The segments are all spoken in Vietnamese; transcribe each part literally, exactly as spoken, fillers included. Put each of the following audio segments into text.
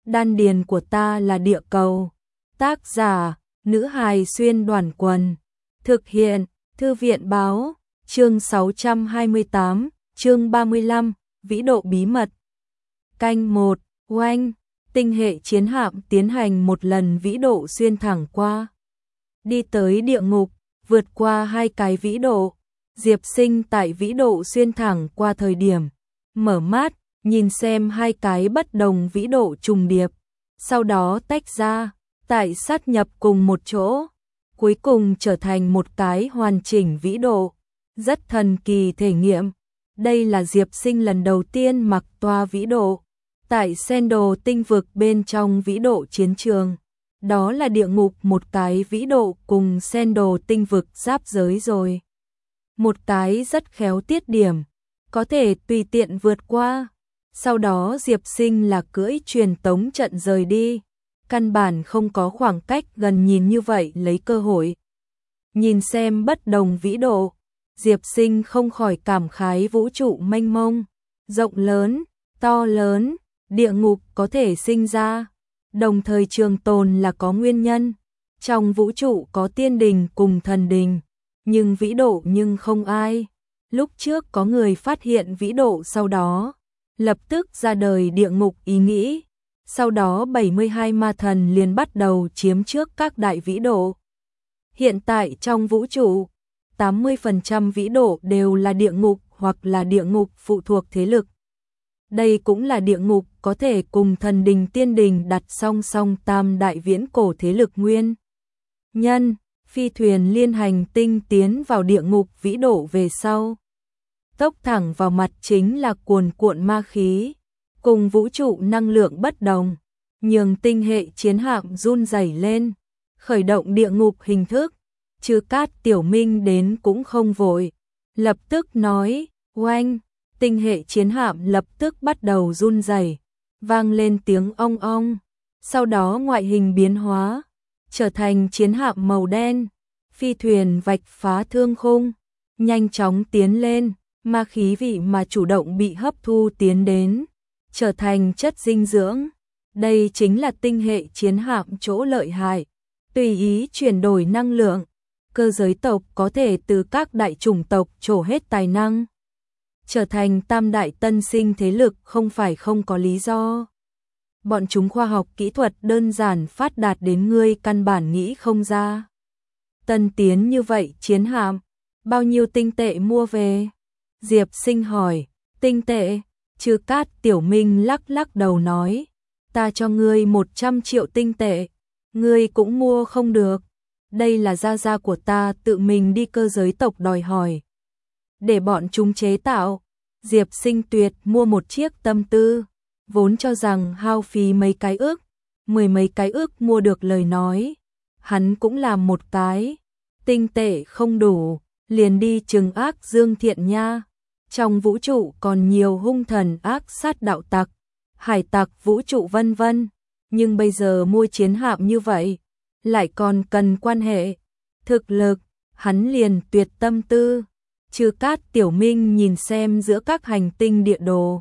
Đan điền của ta là địa cầu. Tác giả, nữ hài xuyên đoàn quần. Thực hiện, thư viện báo, chương sáu trăm hai mươi tám, chương ba mươi lăm, vĩ độ bí mật. Canh một, oanh, tinh hệ chiến hạm tiến hành một lần vĩ độ xuyên thẳng qua. Đi tới địa ngục, vượt qua hai cái vĩ độ. Diệp Sinh tại vĩ độ xuyên thẳng qua thời điểm, mở mắt, nhìn xem hai cái bất đồng vĩ độ trùng điệp, sau đó tách ra, tại sát nhập cùng một chỗ, cuối cùng trở thành một cái hoàn chỉnh vĩ độ. Rất thần kỳ thể nghiệm. Đây là Diệp Sinh lần đầu tiên mặc toa vĩ độ, tại Sen Đồ tinh vực bên trong vĩ độ chiến trường. Đó là địa ngục một cái vĩ độ cùng Sen Đồ tinh vực giáp giới rồi. Một cái rất khéo tiết điểm, có thể tùy tiện vượt qua. Sau đó Diệp Sinh là cưỡi truyền tống trận rời đi, căn bản không có khoảng cách gần nhìn như vậy lấy cơ hội. Nhìn xem bất đồng vĩ độ, Diệp Sinh không khỏi cảm khái vũ trụ mênh mông, rộng lớn, to lớn, địa ngục có thể sinh ra, đồng thời trường tồn là có nguyên nhân. Trong vũ trụ có tiên đình cùng thần đình, nhưng vĩ độ nhưng không ai. Lúc trước có người phát hiện vĩ độ, sau đó lập tức ra đời địa ngục ý nghĩ. Sau đó bảy mươi hai ma thần liền bắt đầu chiếm trước các đại vĩ độ. Hiện tại trong vũ trụ, tám mươi phần trăm vĩ độ đều là địa ngục hoặc là địa ngục phụ thuộc thế lực. Đây cũng là địa ngục có thể cùng thần đình tiên đình đặt song song tam đại viễn cổ thế lực nguyên nhân. Phi thuyền liên hành tinh tiến vào địa ngục vĩ độ về sau, tốc thẳng vào mặt chính là cuồn cuộn ma khí, cùng vũ trụ năng lượng bất đồng, nhường tinh hệ chiến hạm run rẩy lên, khởi động địa ngục hình thức. Chư Cát Tiểu Minh đến cũng không vội, lập tức nói, oanh, tinh hệ chiến hạm lập tức bắt đầu run rẩy, vang lên tiếng ong ong, sau đó ngoại hình biến hóa, trở thành chiến hạm màu đen, phi thuyền vạch phá thương khung, nhanh chóng tiến lên, ma khí vị mà chủ động bị hấp thu tiến đến, trở thành chất dinh dưỡng. Đây chính là tinh hệ chiến hạm chỗ lợi hại, tùy ý chuyển đổi năng lượng. Cơ giới tộc có thể từ các đại chủng tộc trổ hết tài năng, trở thành tam đại tân sinh thế lực không phải không có lý do. Bọn chúng khoa học kỹ thuật đơn giản phát đạt đến ngươi căn bản nghĩ không ra. Tân tiến như vậy chiến hạm, bao nhiêu tinh tệ mua về? Diệp Sinh hỏi. Tinh tệ? Chư Cát Tiểu Minh lắc lắc đầu nói, ta cho ngươi một trăm triệu tinh tệ, ngươi cũng mua không được. Đây là gia gia của ta tự mình đi cơ giới tộc đòi hỏi, để bọn chúng chế tạo. Diệp Sinh tuyệt mua một chiếc tâm tư, vốn cho rằng hao phí mấy cái ước, mười mấy cái ước mua được lời nói, hắn cũng làm một cái. Tinh tệ không đủ, liền đi trừng ác Dương Thiện Nha. Trong vũ trụ còn nhiều hung thần ác sát đạo tặc, hải tặc vũ trụ vân vân, nhưng bây giờ mua chiến hạm như vậy, lại còn cần quan hệ, thực lực, hắn liền tuyệt tâm tư. Chư Cát Tiểu Minh nhìn xem giữa các hành tinh địa đồ,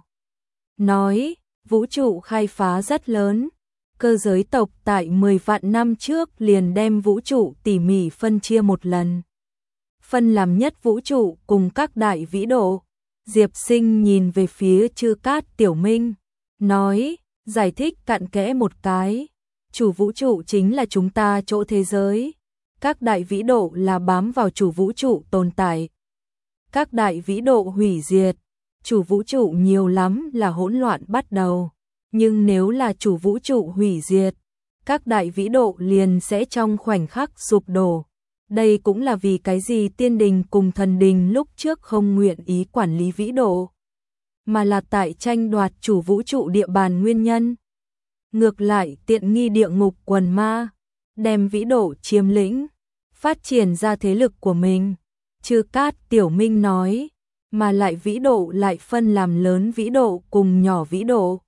nói, vũ trụ khai phá rất lớn, cơ giới tộc tại mười vạn năm trước liền đem vũ trụ tỉ mỉ phân chia một lần, phân làm nhất vũ trụ cùng các đại vĩ độ. Diệp Sinh nhìn về phía Chư Cát Tiểu Minh, nói, giải thích cặn kẽ một cái. Chủ vũ trụ chính là chúng ta chỗ thế giới, các đại vĩ độ là bám vào chủ vũ trụ tồn tại. Các đại vĩ độ hủy diệt, chủ vũ trụ nhiều lắm là hỗn loạn bắt đầu, nhưng nếu là chủ vũ trụ hủy diệt, các đại vĩ độ liền sẽ trong khoảnh khắc sụp đổ. Đây cũng là vì cái gì tiên đình cùng thần đình lúc trước không nguyện ý quản lý vĩ độ, mà là tại tranh đoạt chủ vũ trụ địa bàn nguyên nhân. Ngược lại tiện nghi địa ngục quần ma, đem vĩ độ chiếm lĩnh, phát triển ra thế lực của mình. Chư Cát Tiểu Minh nói, mà lại vĩ độ lại phân làm lớn vĩ độ cùng nhỏ vĩ độ.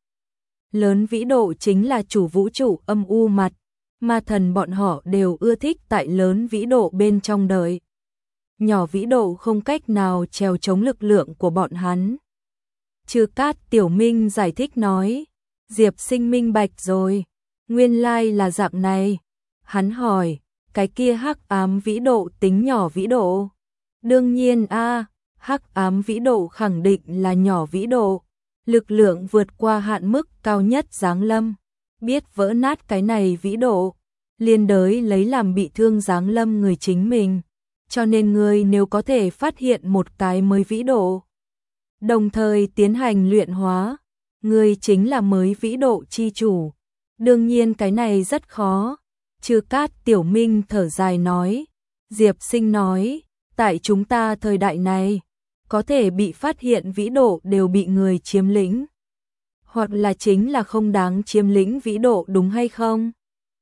Lớn vĩ độ chính là chủ vũ trụ âm u mặt, ma thần bọn họ đều ưa thích tại lớn vĩ độ bên trong đời. Nhỏ vĩ độ không cách nào trèo chống lực lượng của bọn hắn. Chư Cát Tiểu Minh giải thích nói, Diệp Sinh minh bạch rồi, nguyên lai là dạng này. Hắn hỏi, cái kia hắc ám vĩ độ tính nhỏ vĩ độ? Đương nhiên a, hắc ám vĩ độ khẳng định là nhỏ vĩ độ, lực lượng vượt qua hạn mức cao nhất giáng lâm, biết vỡ nát cái này vĩ độ, liên đới lấy làm bị thương giáng lâm người chính mình, cho nên ngươi nếu có thể phát hiện một cái mới vĩ độ, đồng thời tiến hành luyện hóa, ngươi chính là mới vĩ độ chi chủ. Đương nhiên cái này rất khó. Chư Cát Tiểu Minh thở dài nói, Diệp Sinh nói, tại chúng ta thời đại này, có thể bị phát hiện vĩ độ đều bị người chiếm lĩnh, hoặc là chính là không đáng chiếm lĩnh vĩ độ, đúng hay không?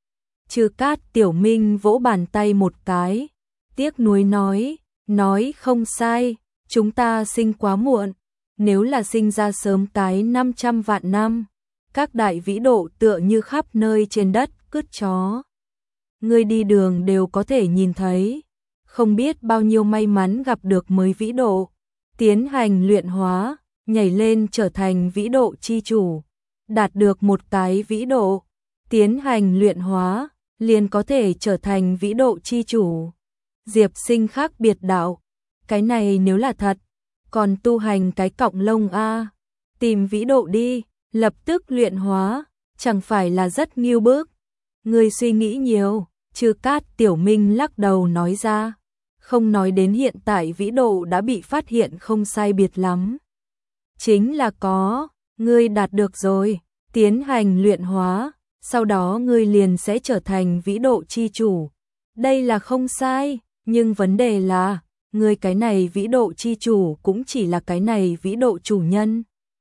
Chư Cát Tiểu Minh vỗ bàn tay một cái, tiếc nuối nói, nói không sai, chúng ta sinh quá muộn, nếu là sinh ra sớm cái năm trăm vạn năm, các đại vĩ độ tựa như khắp nơi trên đất cứt chó. Người đi đường đều có thể nhìn thấy, không biết bao nhiêu may mắn gặp được mới vĩ độ, tiến hành luyện hóa, nhảy lên trở thành vĩ độ chi chủ, đạt được một cái vĩ độ, tiến hành luyện hóa, liền có thể trở thành vĩ độ chi chủ. Diệp Sinh khác biệt đạo, cái này nếu là thật, còn tu hành cái cọng lông a, tìm vĩ độ đi, lập tức luyện hóa, chẳng phải là rất nghiêu bức. Người suy nghĩ nhiều, Chư Cát Tiểu Minh lắc đầu nói ra, không nói đến hiện tại vĩ độ đã bị phát hiện không sai biệt lắm. Chính là có, ngươi đạt được rồi, tiến hành luyện hóa, sau đó ngươi liền sẽ trở thành vĩ độ chi chủ. Đây là không sai, nhưng vấn đề là, ngươi cái này vĩ độ chi chủ cũng chỉ là cái này vĩ độ chủ nhân.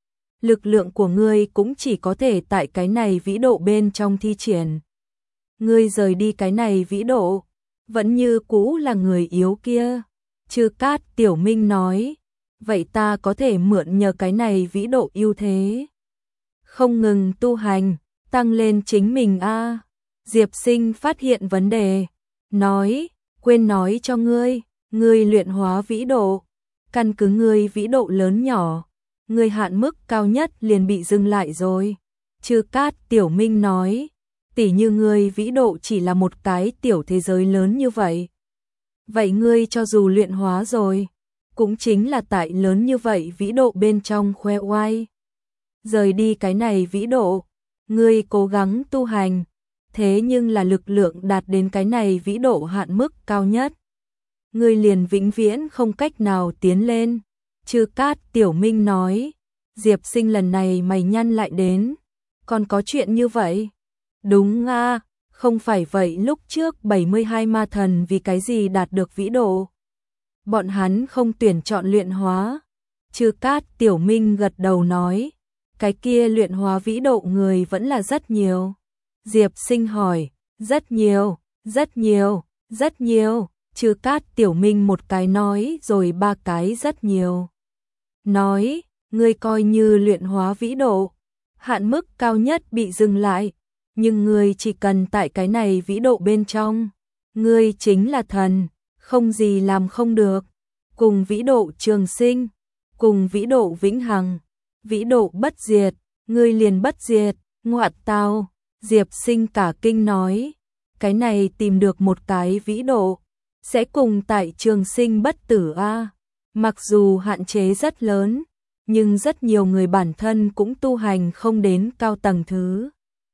Lực lượng của ngươi cũng chỉ có thể tại cái này vĩ độ bên trong thi triển. Ngươi rời đi cái này vĩ độ, vẫn như cũ là người yếu kia. Chư Cát Tiểu Minh nói, vậy ta có thể mượn nhờ cái này vĩ độ ưu thế, không ngừng tu hành, tăng lên chính mình a. Diệp Sinh phát hiện vấn đề, nói, quên nói cho ngươi, ngươi luyện hóa vĩ độ, căn cứ ngươi vĩ độ lớn nhỏ, ngươi hạn mức cao nhất liền bị dừng lại rồi. Chư Cát Tiểu Minh nói, tỉ như ngươi vĩ độ chỉ là một cái tiểu thế giới lớn như vậy. Vậy ngươi cho dù luyện hóa rồi, cũng chính là tại lớn như vậy vĩ độ bên trong khoe oai. Rời đi cái này vĩ độ, ngươi cố gắng tu hành, thế nhưng là lực lượng đạt đến cái này vĩ độ hạn mức cao nhất, ngươi liền vĩnh viễn không cách nào tiến lên. Chư Cát Tiểu Minh nói, Diệp Sinh lần này mày nhăn lại đến, còn có chuyện như vậy? Đúng a, không phải vậy lúc trước bảy mươi hai ma thần vì cái gì đạt được vĩ độ? Bọn hắn không tuyển chọn luyện hóa. Chư Cát Tiểu Minh gật đầu nói, cái kia luyện hóa vĩ độ người vẫn là rất nhiều. Diệp Sinh hỏi, rất nhiều, rất nhiều, rất nhiều. Chư Cát Tiểu Minh một cái nói rồi ba cái rất nhiều. Nói, ngươi coi như luyện hóa vĩ độ, hạn mức cao nhất bị dừng lại, nhưng ngươi chỉ cần tại cái này vĩ độ bên trong, ngươi chính là thần, không gì làm không được. Cùng vĩ độ trường sinh, cùng vĩ độ vĩnh hằng, vĩ độ bất diệt, ngươi liền bất diệt. Ngoại tao, Diệp Sinh cả kinh nói, cái này tìm được một cái vĩ độ, sẽ cùng tại trường sinh bất tử a. Mặc dù hạn chế rất lớn, nhưng rất nhiều người bản thân cũng tu hành không đến cao tầng thứ.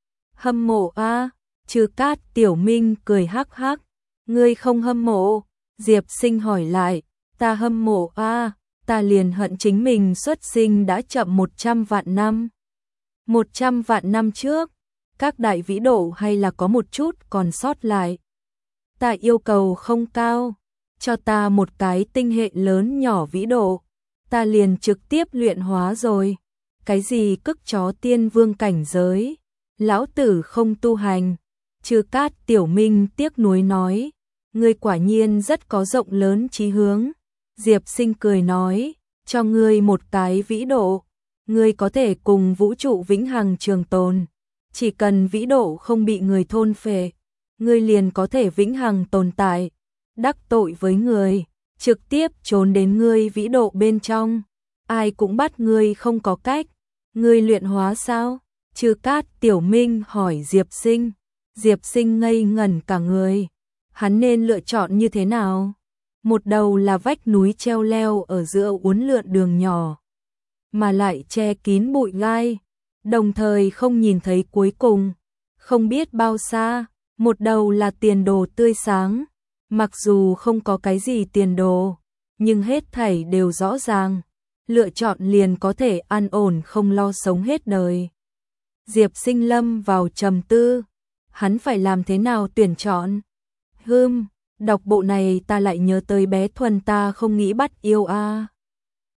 Hâm mộ a. Chư Cát Tiểu Minh cười hắc hắc, ngươi không hâm mộ? Diệp Sinh hỏi lại, ta hâm mộ a, ta liền hận chính mình xuất sinh đã chậm một trăm vạn năm. Một trăm vạn năm trước, các đại vĩ độ hay là có một chút còn sót lại. Ta yêu cầu không cao, cho ta một cái tinh hệ lớn nhỏ vĩ độ, ta liền trực tiếp luyện hóa rồi. Cái gì cức chó tiên vương cảnh giới, lão tử không tu hành. Chư Cát Tiểu Minh tiếc nuối nói, ngươi quả nhiên rất có rộng lớn chí hướng. Diệp Sinh cười nói, cho ngươi một cái vĩ độ, ngươi có thể cùng vũ trụ vĩnh hằng trường tồn. Chỉ cần vĩ độ không bị người thôn phệ, ngươi liền có thể vĩnh hằng tồn tại. Đắc tội với người, trực tiếp trốn đến ngươi vĩ độ bên trong, ai cũng bắt ngươi không có cách. Ngươi luyện hóa sao? Chư Cát Tiểu Minh hỏi Diệp Sinh. Diệp Sinh ngây ngẩn cả người. Hắn nên lựa chọn như thế nào? Một đầu là vách núi treo leo ở giữa uốn lượn đường nhỏ, mà lại che kín bụi gai, đồng thời không nhìn thấy cuối cùng, không biết bao xa. Một đầu là tiền đồ tươi sáng, mặc dù không có cái gì tiền đồ, nhưng hết thảy đều rõ ràng, lựa chọn liền có thể an ổn không lo sống hết đời. Diệp Sinh lâm vào trầm tư, hắn phải làm thế nào tuyển chọn? Hừm, đọc bộ này ta lại nhớ tới bé Thuần ta không nghĩ bắt yêu a. À.